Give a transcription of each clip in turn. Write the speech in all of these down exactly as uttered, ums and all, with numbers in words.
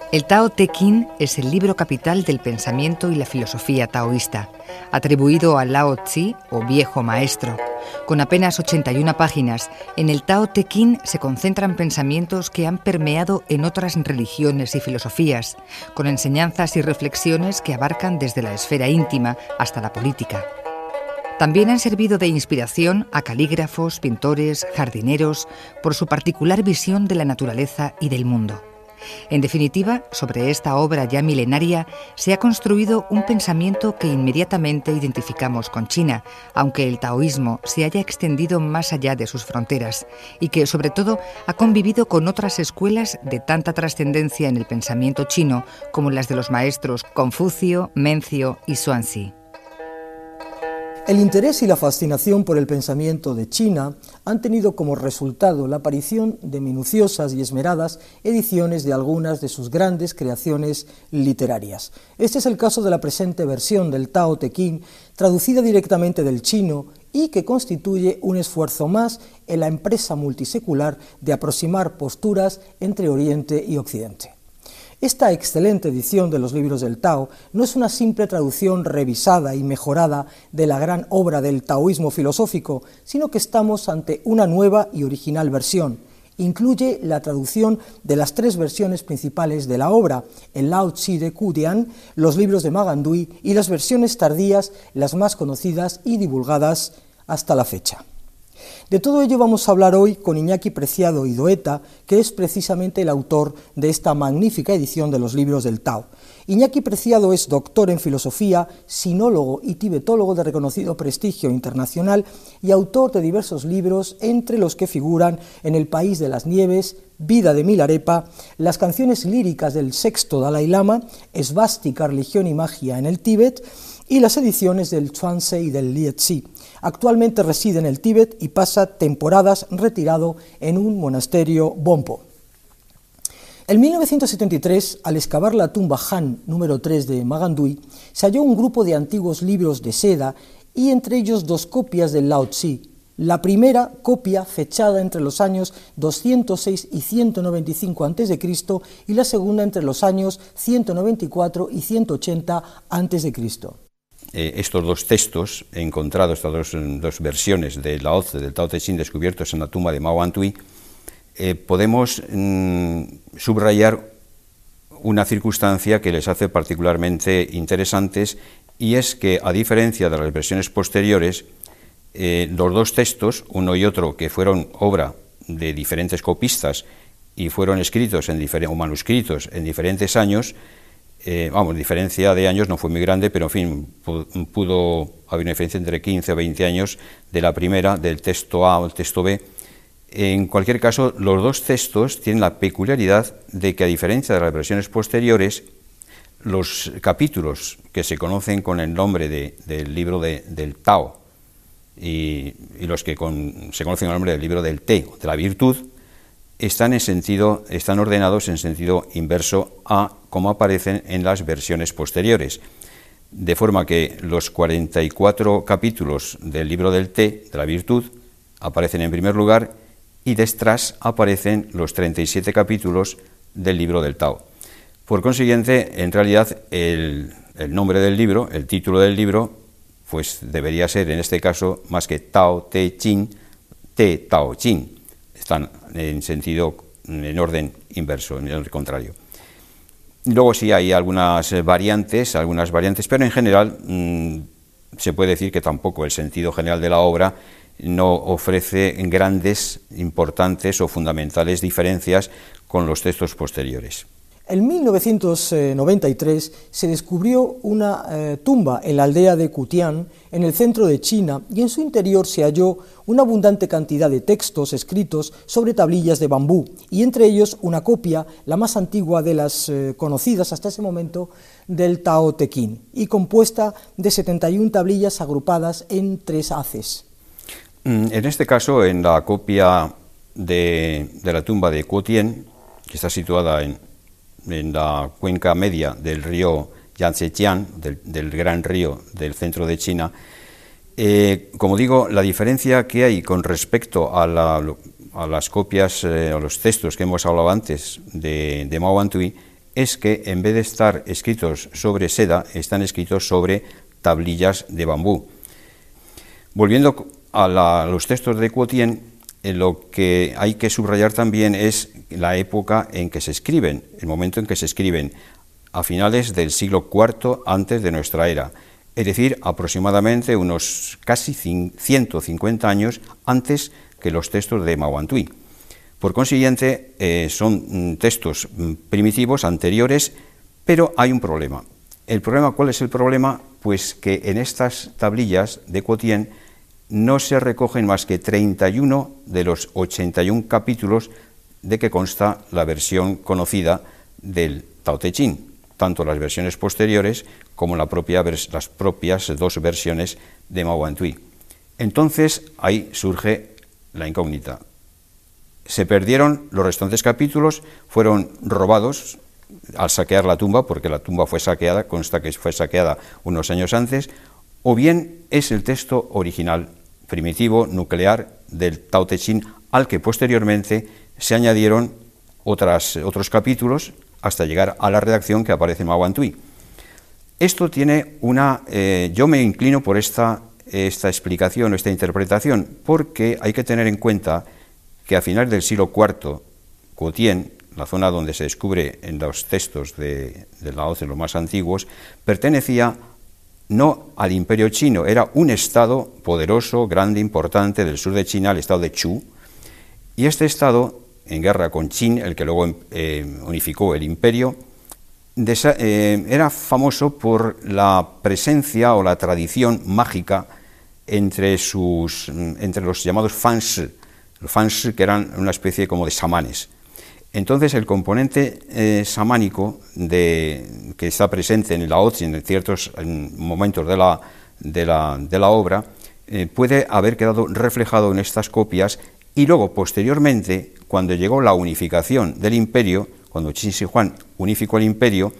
El Tao Te Ching es el libro capital del pensamiento y la filosofía taoísta, atribuido a Lao Tzu o viejo maestro. Con apenas ochenta y una páginas, en el Tao Te Ching se concentran pensamientos que han permeado en otras religiones y filosofías, con enseñanzas y reflexiones que abarcan desde la esfera íntima hasta la política. También han servido de inspiración a calígrafos, pintores, jardineros, por su particular visión de la naturaleza y del mundo. En definitiva, sobre esta obra ya milenaria se ha construido un pensamiento que inmediatamente identificamos con China, aunque el taoísmo se haya extendido más allá de sus fronteras y que, sobre todo, ha convivido con otras escuelas de tanta trascendencia en el pensamiento chino como las de los maestros Confucio, Mencio y Xuanzi. El interés y la fascinación por el pensamiento de China han tenido como resultado la aparición de minuciosas y esmeradas ediciones de algunas de sus grandes creaciones literarias. Este es el caso de la presente versión del Tao Te Ching, traducida directamente del chino y que constituye un esfuerzo más en la empresa multisecular de aproximar posturas entre Oriente y Occidente. Esta excelente edición de los libros del Tao no es una simple traducción revisada y mejorada de la gran obra del taoísmo filosófico, sino que estamos ante una nueva y original versión. Incluye la traducción de las tres versiones principales de la obra, el Lao Tzu de Qutian, los libros de Magandhui y las versiones tardías, las más conocidas y divulgadas hasta la fecha. De todo ello vamos a hablar hoy con Iñaki Preciado Idoeta, que es precisamente el autor de esta magnífica edición de los libros del Tao. Iñaki Preciado es doctor en filosofía, sinólogo y tibetólogo de reconocido prestigio internacional y autor de diversos libros, entre los que figuran En el país de las nieves, Vida de Milarepa, las canciones líricas del sexto Dalai Lama, Esvástica, religión y magia en el Tíbet, y las ediciones del Chuanzi y del Liezi. Actualmente reside en el Tíbet y pasa temporadas retirado en un monasterio Bonpo. En mil novecientos setenta y tres, al excavar la tumba Han número tres de Magandhui, se halló un grupo de antiguos libros de seda y entre ellos dos copias del Lao Tzu. La primera copia fechada entre los años doscientos seis y ciento noventa y cinco antes de Cristo y la segunda entre los años ciento noventa y cuatro y ciento ochenta antes de Cristo. Eh, estos dos textos encontrados, estas dos, dos versiones de Lao Tzu, del Tao Te Ching, descubiertos en la tumba de Mao Antui, eh, podemos mm, subrayar una circunstancia que les hace particularmente interesantes, y es que, a diferencia de las versiones posteriores, eh, los dos textos, uno y otro, que fueron obra de diferentes copistas y fueron escritos en o manuscritos en diferentes años, Eh, vamos, diferencia de años no fue muy grande, pero en fin, pudo haber una diferencia entre quince o veinte años de la primera, del texto A o el texto B. En cualquier caso, los dos textos tienen la peculiaridad de que, a diferencia de las versiones posteriores, los capítulos que se conocen con el nombre de, del libro de, del Tao y, y los que con, se conocen con el nombre del libro del Te, de la virtud, están en sentido, están ordenados en sentido inverso a como aparecen en las versiones posteriores, de forma que los cuarenta y cuatro capítulos del libro del Te, de la virtud, aparecen en primer lugar, y detrás aparecen los treinta y siete capítulos del libro del Tao. Por consiguiente, en realidad, el, el nombre del libro, el título del libro, pues debería ser, en este caso, más que Tao Te Ching, Te Tao Ching. Están en sentido, en orden inverso, en el contrario. Luego sí hay algunas variantes, algunas variantes, pero en general mmm, se puede decir que tampoco el sentido general de la obra no ofrece grandes, importantes o fundamentales diferencias con los textos posteriores. En mil novecientos noventa y tres se descubrió una eh, tumba en la aldea de Qutian, en el centro de China, y en su interior se halló una abundante cantidad de textos escritos sobre tablillas de bambú, y entre ellos una copia, la más antigua de las eh, conocidas hasta ese momento, del Tao Te Ching, y compuesta de setenta y una tablillas agrupadas en tres haces. En este caso, en la copia de, de la tumba de Qutian, que está situada en en la cuenca media del río Yangtze-Kiang, del, del gran río del centro de China, eh, como digo, la diferencia que hay con respecto a, la, a las copias, eh, a los textos que hemos hablado antes de, de Mao Antui, es que en vez de estar escritos sobre seda, están escritos sobre tablillas de bambú. Volviendo a, la, a los textos de Quotien, eh, lo que hay que subrayar también es la época en que se escriben, el momento en que se escriben, a finales del siglo cuarto antes de nuestra era, es decir, aproximadamente unos casi ciento cincuenta años antes que los textos de Mahuantui. Por consiguiente, eh, son textos primitivos, anteriores, pero hay un problema. ¿El problema cuál es el problema? Pues que en estas tablillas de Quotien no se recogen más que treinta y uno de los ochenta y un capítulos de que consta la versión conocida del Tao Te Ching, tanto las versiones posteriores como la propia, las propias dos versiones de Mahuantui. Entonces, ahí surge la incógnita. Se perdieron los restantes capítulos, fueron robados al saquear la tumba, porque la tumba fue saqueada, consta que fue saqueada unos años antes, o bien es el texto original, primitivo, nuclear, del Tao Te Ching, al que posteriormente se añadieron otras, otros capítulos hasta llegar a la redacción que aparece en Mahuantui. Esto tiene una... Eh, yo me inclino por esta, esta explicación o esta interpretación, porque hay que tener en cuenta que a finales del siglo cuarto, Quotien, la zona donde se descubre en los textos de, de Lao Tse, los más antiguos, pertenecía no al Imperio Chino, era un estado poderoso, grande, importante del sur de China, el estado de Chu, y este estado, en guerra con Qin, el que luego eh, unificó el imperio, desa, eh, era famoso por la presencia o la tradición mágica entre, sus, entre los llamados fanshi, los fanshi, que eran una especie como de xamanes. Entonces el componente eh, samánico de, que está presente en el Lao Tse en ciertos en momentos de la, de la, de la obra eh, puede haber quedado reflejado en estas copias, y luego posteriormente, cuando llegó la unificación del imperio, cuando Qin Shi Huang unificó el imperio,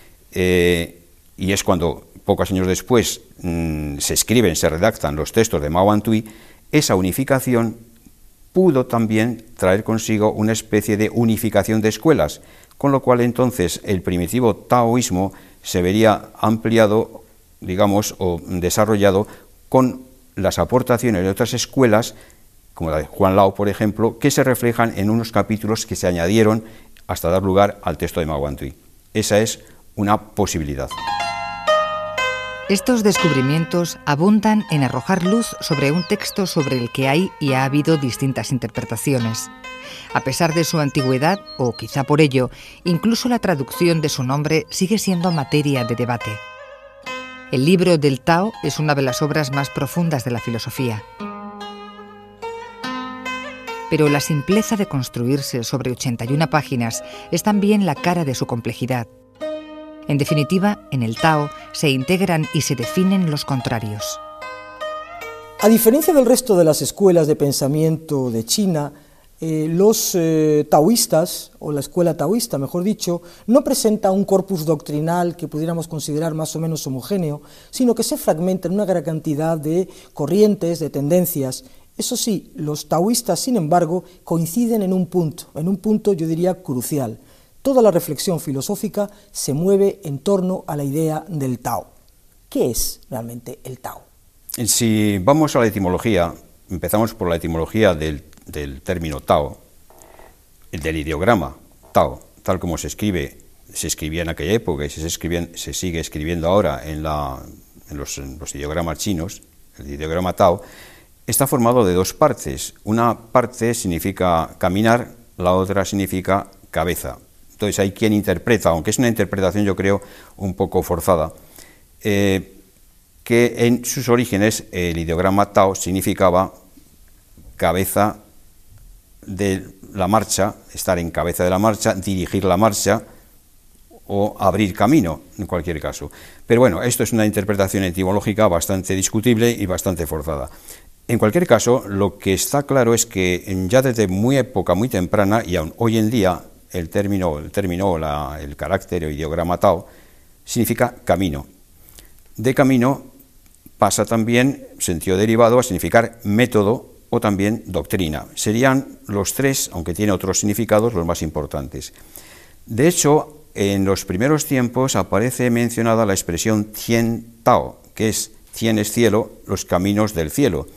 eh, y es cuando pocos años después mmm, se escriben, se redactan los textos de Mahuantui, esa unificación pudo también traer consigo una especie de unificación de escuelas, con lo cual entonces el primitivo taoísmo se vería ampliado, digamos, o desarrollado con las aportaciones de otras escuelas, como la de Juan Lao, por ejemplo, que se reflejan en unos capítulos que se añadieron hasta dar lugar al texto de Mahuantui. Esa es una posibilidad. Estos descubrimientos abundan en arrojar luz sobre un texto sobre el que hay y ha habido distintas interpretaciones. A pesar de su antigüedad, o quizá por ello, incluso la traducción de su nombre sigue siendo materia de debate. El libro del Tao es una de las obras más profundas de la filosofía. Pero la simpleza de construirse sobre ochenta y una páginas es también la cara de su complejidad. En definitiva, en el Tao se integran y se definen los contrarios. A diferencia del resto de las escuelas de pensamiento de China, eh, los eh, taoístas, o la escuela taoísta, mejor dicho, no presenta un corpus doctrinal que pudiéramos considerar más o menos homogéneo, sino que se fragmenta en una gran cantidad de corrientes, de tendencias. Eso sí, los taoístas, sin embargo, coinciden en un punto, en un punto yo diría crucial. Toda la reflexión filosófica se mueve en torno a la idea del Tao. ¿Qué es realmente el Tao? Si vamos a la etimología, empezamos por la etimología del, del término Tao, el del ideograma Tao, tal como se escribe, se escribía en aquella época y se, escribía, se sigue escribiendo ahora en, la, en, los, en los ideogramas chinos, el ideograma Tao, está formado de dos partes. Una parte significa caminar, la otra significa cabeza. Entonces hay quien interpreta, aunque es una interpretación yo creo un poco forzada, eh, que en sus orígenes el ideograma Tao significaba cabeza de la marcha, estar en cabeza de la marcha, dirigir la marcha o abrir camino, en cualquier caso. Pero bueno, esto es una interpretación etimológica bastante discutible y bastante forzada. En cualquier caso, lo que está claro es que ya desde muy época muy temprana, y aún hoy en día, el término, el, término la, el carácter o ideograma Tao significa camino. De camino pasa también, sentido derivado, a significar método o también doctrina. Serían los tres, aunque tiene otros significados, los más importantes. De hecho, en los primeros tiempos aparece mencionada la expresión Tien Tao, que es Tien es cielo, los caminos del cielo.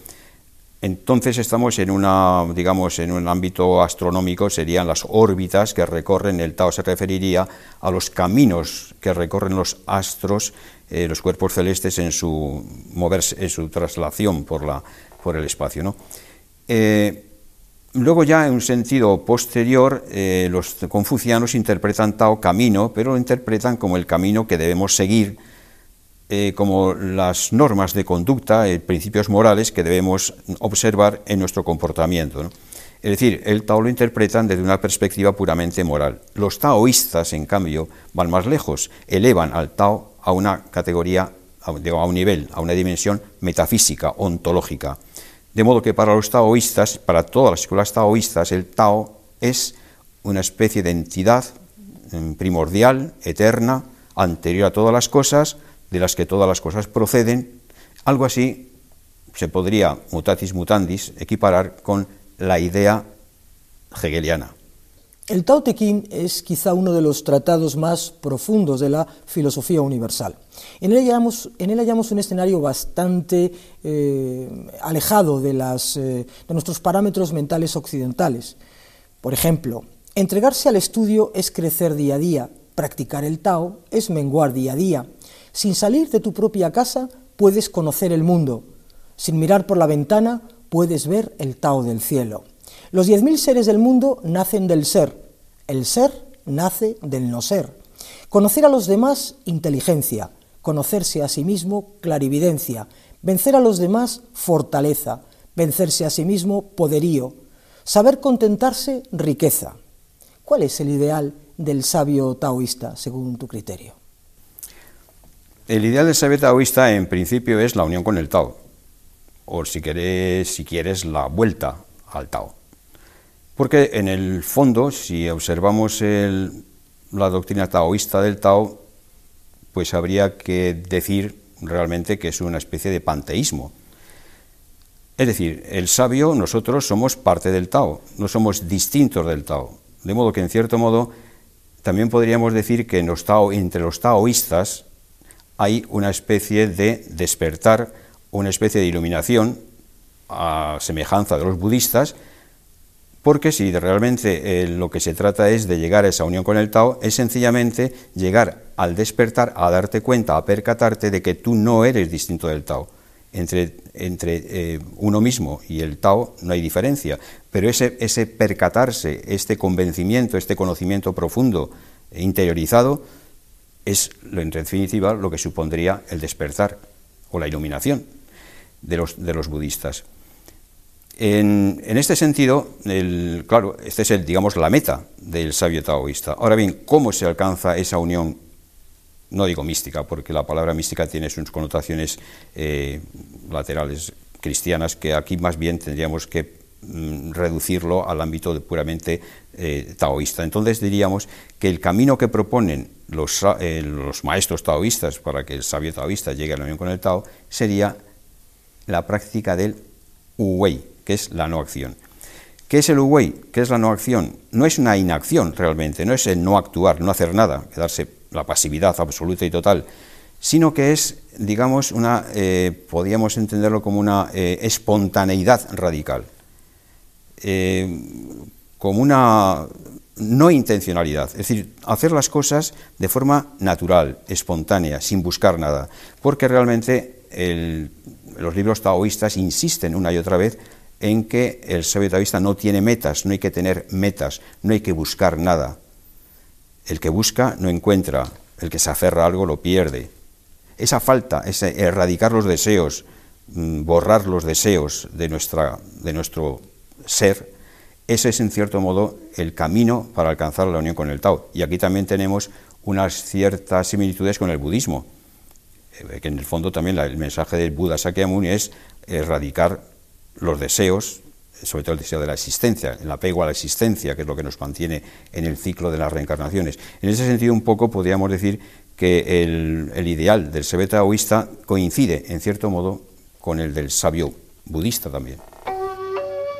Entonces estamos en una, digamos, en un ámbito astronómico, serían las órbitas que recorren, el Tao se referiría a los caminos que recorren los astros, eh, los cuerpos celestes en su moverse, en su traslación por, la, por el espacio, ¿no? Eh, luego ya en un sentido posterior, eh, los confucianos interpretan Tao camino, pero lo interpretan como el camino que debemos seguir, Eh, como las normas de conducta, eh, principios morales que debemos observar en nuestro comportamiento, ¿no? Es decir, el Tao lo interpretan desde una perspectiva puramente moral. Los taoístas, en cambio, van más lejos, elevan al Tao a una categoría, a, a un nivel, a una dimensión metafísica, ontológica. De modo que para los taoístas, para todas las escuelas taoístas, el Tao es una especie de entidad eh, primordial, eterna, anterior a todas las cosas, de las que todas las cosas proceden. Algo así se podría, mutatis mutandis, equiparar con la idea hegeliana. El Tao Te Ching es quizá uno de los tratados más profundos de la filosofía universal. En él hallamos, en él hallamos un escenario bastante eh, alejado de, las, eh, de nuestros parámetros mentales occidentales. Por ejemplo, entregarse al estudio es crecer día a día, practicar el Tao es menguar día a día. Sin salir de tu propia casa puedes conocer el mundo. Sin mirar por la ventana puedes ver el Tao del cielo. Los diez mil seres del mundo nacen del ser. El ser nace del no ser. Conocer a los demás, inteligencia. Conocerse a sí mismo, clarividencia. Vencer a los demás, fortaleza. Vencerse a sí mismo, poderío. Saber contentarse, riqueza. ¿Cuál es el ideal del sabio taoísta, según tu criterio? El ideal del sabio taoísta, en principio, es la unión con el Tao, o si quieres, si quieres la vuelta al Tao. Porque en el fondo, si observamos el, la doctrina taoísta del Tao, pues habría que decir realmente que es una especie de panteísmo. Es decir, el sabio, nosotros somos parte del Tao, no somos distintos del Tao. De modo que, en cierto modo, también podríamos decir que en los tao, entre los taoístas hay una especie de despertar, una especie de iluminación, a semejanza de los budistas, porque si realmente eh, lo que se trata es de llegar a esa unión con el Tao, es sencillamente llegar al despertar, a darte cuenta, a percatarte de que tú no eres distinto del Tao. Entre, entre eh, uno mismo y el Tao no hay diferencia, pero ese, ese percatarse, este convencimiento, este conocimiento profundo, e interiorizado, es, en definitiva, lo que supondría el despertar o la iluminación de los, de los budistas. En, en este sentido, el, claro, esta es, el, digamos, la meta del sabio taoísta. Ahora bien, ¿cómo se alcanza esa unión? No digo mística, porque la palabra mística tiene sus connotaciones eh, laterales cristianas, que aquí más bien tendríamos que mm, reducirlo al ámbito de puramente eh, taoísta. Entonces diríamos que el camino que proponen Los, eh, los maestros taoístas para que el sabio taoísta llegue a la unión con el Tao sería la práctica del wu-wei, que es la no acción. ¿Qué es el wu-wei? ¿Qué es la no acción? No es una inacción realmente, no es el no actuar, no hacer nada, quedarse la pasividad absoluta y total, sino que es, digamos, una, eh, podríamos entenderlo como una eh, espontaneidad radical, eh, como una no intencionalidad, es decir, hacer las cosas de forma natural, espontánea, sin buscar nada, porque realmente el, los libros taoístas insisten una y otra vez en que el sabio taoísta no tiene metas, no hay que tener metas, no hay que buscar nada. El que busca no encuentra, el que se aferra a algo lo pierde. Esa falta, ese erradicar los deseos, borrar los deseos de, nuestra, de nuestro ser, ese es en cierto modo el camino para alcanzar la unión con el Tao. Y aquí también tenemos unas ciertas similitudes con el budismo, que en el fondo también la, el mensaje del Buda Sakyamuni es erradicar los deseos, sobre todo el deseo de la existencia, el apego a la existencia, que es lo que nos mantiene en el ciclo de las reencarnaciones. En ese sentido, un poco podríamos decir que el, el ideal del sabio taoísta coincide, en cierto modo, con el del sabio budista también.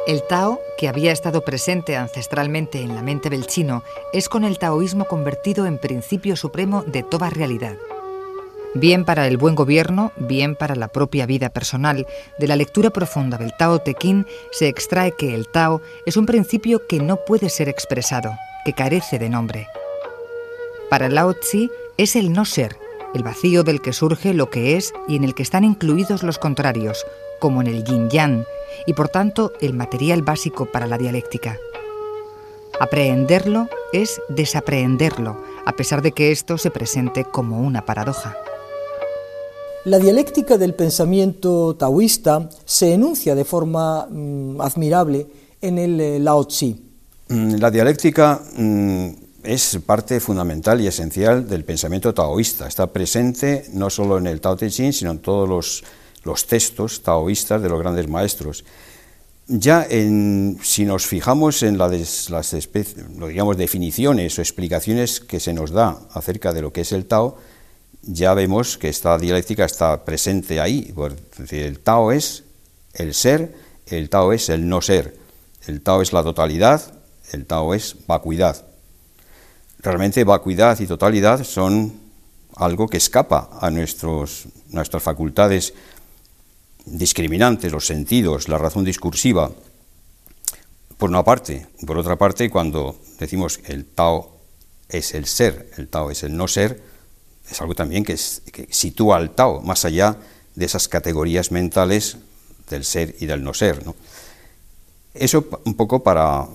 El Tao, que había estado presente ancestralmente en la mente del chino, es con el taoísmo convertido en principio supremo de toda realidad. Bien para el buen gobierno, bien para la propia vida personal, de la lectura profunda del Tao Te Ching se extrae que el Tao es un principio que no puede ser expresado, que carece de nombre. Para Lao Tzu es el no ser, el vacío del que surge lo que es y en el que están incluidos los contrarios, como en el yin-yang, y por tanto el material básico para la dialéctica. Aprehenderlo es desaprehenderlo, a pesar de que esto se presente como una paradoja. La dialéctica del pensamiento taoísta se enuncia de forma mmm, admirable en el eh, Lao Tzu. La dialéctica mmm, es parte fundamental y esencial del pensamiento taoísta. Está presente no solo en el Tao Te Ching, sino en todos los, los textos taoístas de los grandes maestros. Ya en, si nos fijamos en la des, las especie, digamos, definiciones o explicaciones que se nos da acerca de lo que es el Tao, ya vemos que esta dialéctica está presente ahí. Es decir, el Tao es el ser, el Tao es el no ser, el Tao es la totalidad, el Tao es vacuidad. Realmente vacuidad y totalidad son algo que escapa a nuestros, nuestras facultades discriminantes, los sentidos, la razón discursiva, por una parte. Por otra parte, cuando decimos el Tao es el ser, el Tao es el no ser, es algo también que, es, que sitúa al Tao más allá de esas categorías mentales del ser y del no ser, ¿no? Eso un poco para,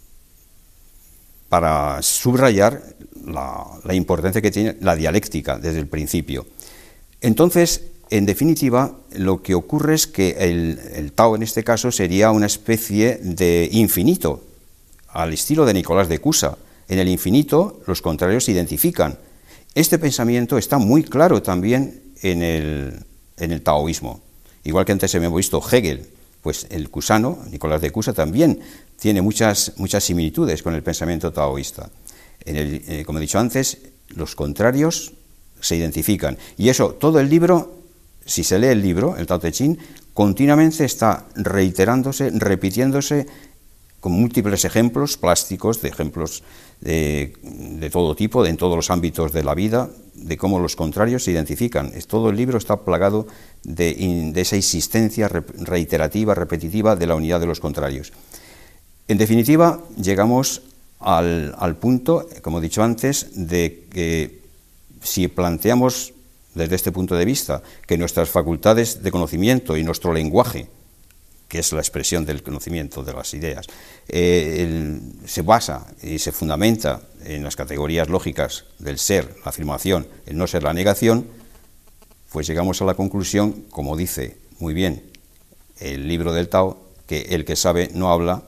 para subrayar la, la importancia que tiene la dialéctica desde el principio. Entonces, en definitiva, lo que ocurre es que el, el Tao en este caso sería una especie de infinito, al estilo de Nicolás de Cusa. En el infinito los contrarios se identifican. Este pensamiento está muy claro también en el, en el taoísmo. Igual que antes hemos visto Hegel, pues el cusano, Nicolás de Cusa, también tiene muchas, muchas similitudes con el pensamiento taoísta. En el, eh, como he dicho antes, los contrarios se identifican. Y eso, todo el libro, si se lee el libro, el Tao Te Ching, continuamente está reiterándose, repitiéndose con múltiples ejemplos plásticos, de ejemplos de, de todo tipo, de, en todos los ámbitos de la vida, de cómo los contrarios se identifican. Es, todo el libro está plagado de, de esa insistencia reiterativa, repetitiva de la unidad de los contrarios. En definitiva, llegamos al, al punto, como he dicho antes, de que si planteamos desde este punto de vista que nuestras facultades de conocimiento y nuestro lenguaje, que es la expresión del conocimiento de las ideas, eh, el, se basa y se fundamenta en las categorías lógicas del ser, la afirmación, el no ser, la negación, pues llegamos a la conclusión, como dice muy bien el libro del Tao, que el que sabe no habla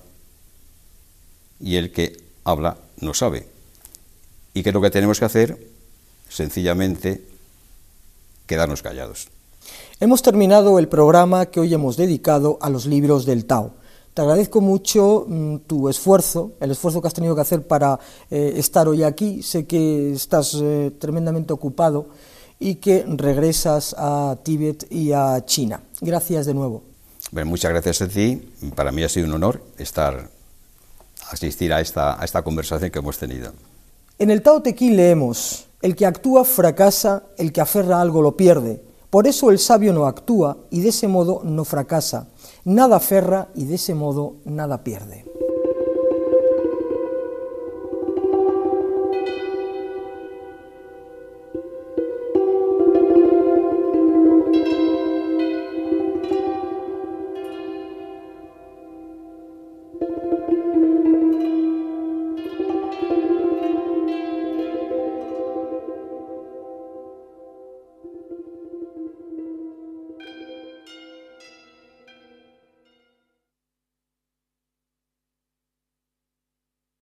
y el que habla no sabe. ¿Y qué es lo que tenemos que hacer? Sencillamente quedarnos callados. Hemos terminado el programa que hoy hemos dedicado a los libros del Tao. Te agradezco mucho mmm, tu esfuerzo, el esfuerzo que has tenido que hacer para eh, estar hoy aquí. Sé que estás eh, tremendamente ocupado y que regresas a Tíbet y a China. Gracias de nuevo. Bueno, muchas gracias a ti. Para mí ha sido un honor estar, asistir a esta, a esta conversación que hemos tenido. En el Tao Te Ching leemos: el que actúa fracasa, el que aferra algo lo pierde. Por eso el sabio no actúa y de ese modo no fracasa. Nada aferra y de ese modo nada pierde.